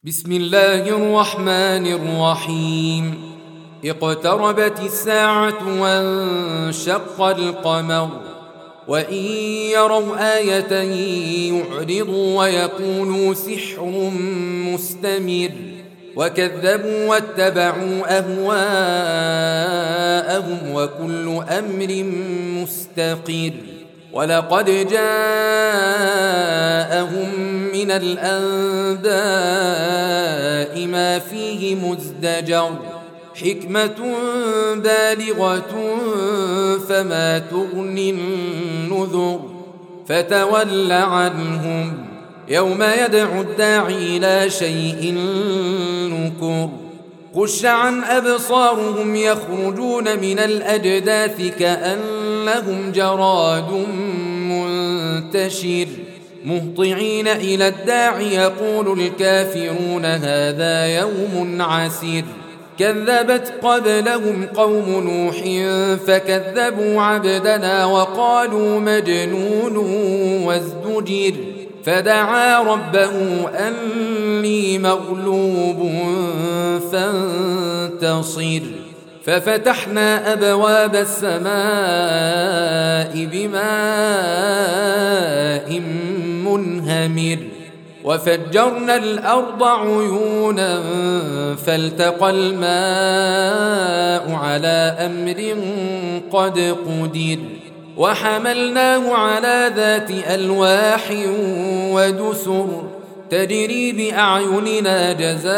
بسم الله الرحمن الرحيم. اقتربت الساعة وانشق القمر وإن يروا آية يعرضوا ويقولوا سحر مستمر وكذبوا واتبعوا أهواءهم وكل أمر مستقر. ولقد جاءهم من الأنباء ما فيه مزدجر حكمة بالغة فما تغني النذر. فتول عنهم يوم يدعو الداعي إلى شيء نكر. خش عن أبصارهم يخرجون من الأجداث كأنهم جراد منتشر مهطعين إلى الداع يقول الكافرون هذا يوم عسير. كذبت قبلهم قوم نوح فكذبوا عبدنا وقالوا مجنون وازدجر. فدعا ربه أني مغلوب فانتصر. ففتحنا أبواب السماء بماء منهمر وفجرنا الأرض عيونا فالتقى الماء على أمر قد قدر. وحملناه على ذات ألواح ودسر تجري بأعيننا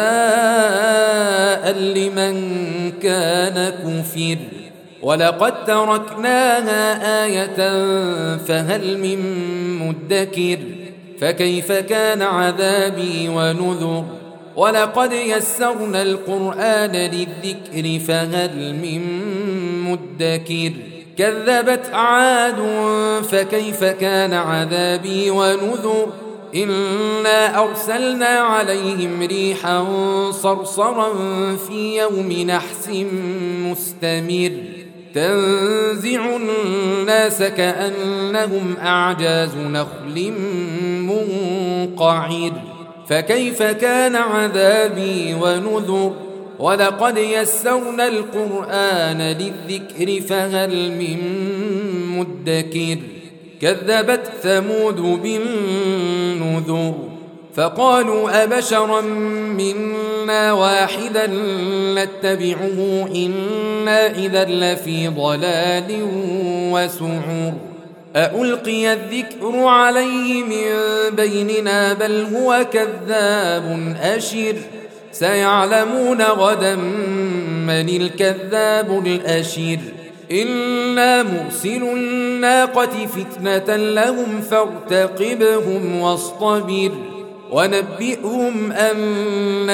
جزاء لمن كان كفر. ولقد تركناها آية فهل من مدكر. فكيف كان عذابي ونذر. ولقد يسرنا القرآن للذكر فهل من مدكر. كذبت عاد فكيف كان عذابي ونذر. إنا أرسلنا عليهم ريحا صرصرا في يوم نحس مستمر تنزع الناس كأنهم أعجاز نخل منقعر. فكيف كان عذابي ونذر. ولقد يسرنا القرآن للذكر فهل من مدكر. كذبت ثمود بالنذر فقالوا أبشرا منا واحدا نتبعه إنا إذا لفي ضلال وسعر. أألقي الذكر عليه من بيننا بل هو كذاب أشر. سيعلمون غدا من الكذاب الأشر. إنا مرسل الناقة فتنة لهم فارتقبهم واصطبر. ونبئهم أن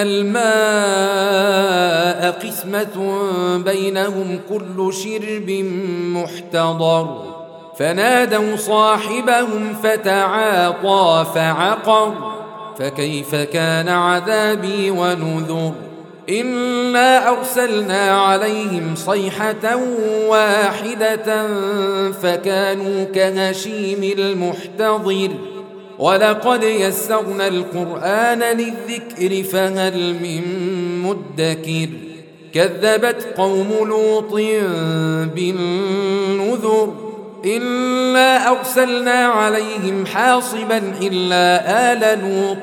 الماء قسمة بينهم كل شرب محتضر. فنادوا صاحبهم فتعاطى فعقر. فكيف كان عذابي ونذر. إنا أرسلنا عليهم صيحة واحدة فكانوا كهشيم المحتضر. ولقد يسرنا القرآن للذكر فهل من مدكر. كذبت قوم لوط بالنذر. إنا أرسلنا عليهم حاصبا إلا آل لوط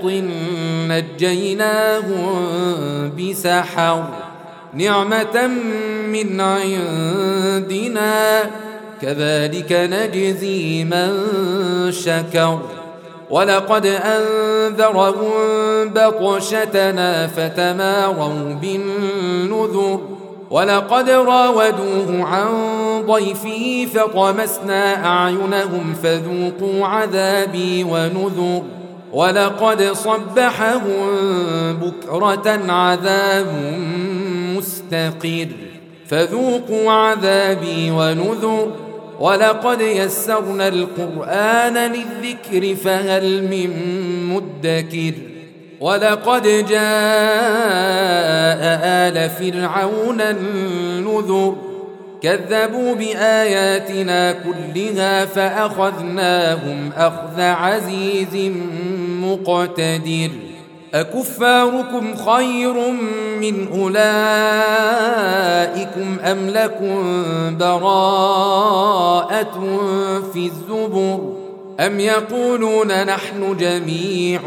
نجيناهم بسحر نعمة من عندنا كذلك نجزي من شكر. ولقد أنذرهم بطشتنا فتماروا بالنذر. ولقد راودوه عن ضيفه فطمسنا أعينهم فذوقوا عذابي ونذر. ولقد صبحهم بكرة عذاب مستقر فذوقوا عذابي ونذر. ولقد يسرنا القرآن للذكر فهل من مدكر. ولقد جاء آل فرعون النذر كذبوا بآياتنا كلها فأخذناهم أخذ عزيز مقتدر أكفاركم خير من أولئكم أم لكم براءة في الزبر أم يقولون نحن جميع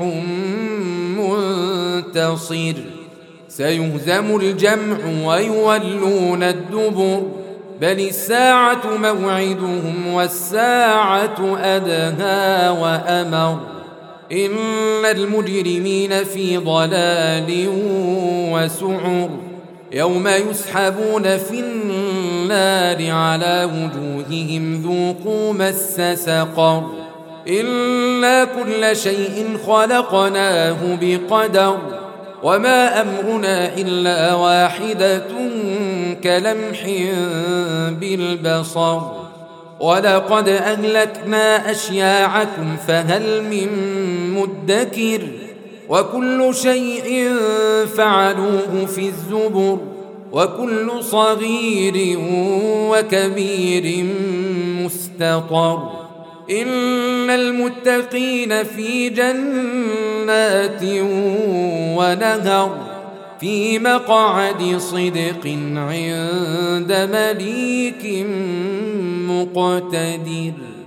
منتصر سيهزم الجمع ويولون الدبر بل الساعة موعدهم والساعة أدهى وأمر إن المجرمين في ضلال وسعر يوم يسحبون في النار على وجوههم ذوقوا مس سقر إلا كل شيء خلقناه بقدر وما أمرنا إلا واحدة كلمح بالبصر ولقد أهلكنا أشياعكم فهل من مدكر وكل شيء فعلوه في الزبر وكل صغير وكبير مستطر إن المتقين في جنات ونهر في مقعد صدق عند مليك مقتدر.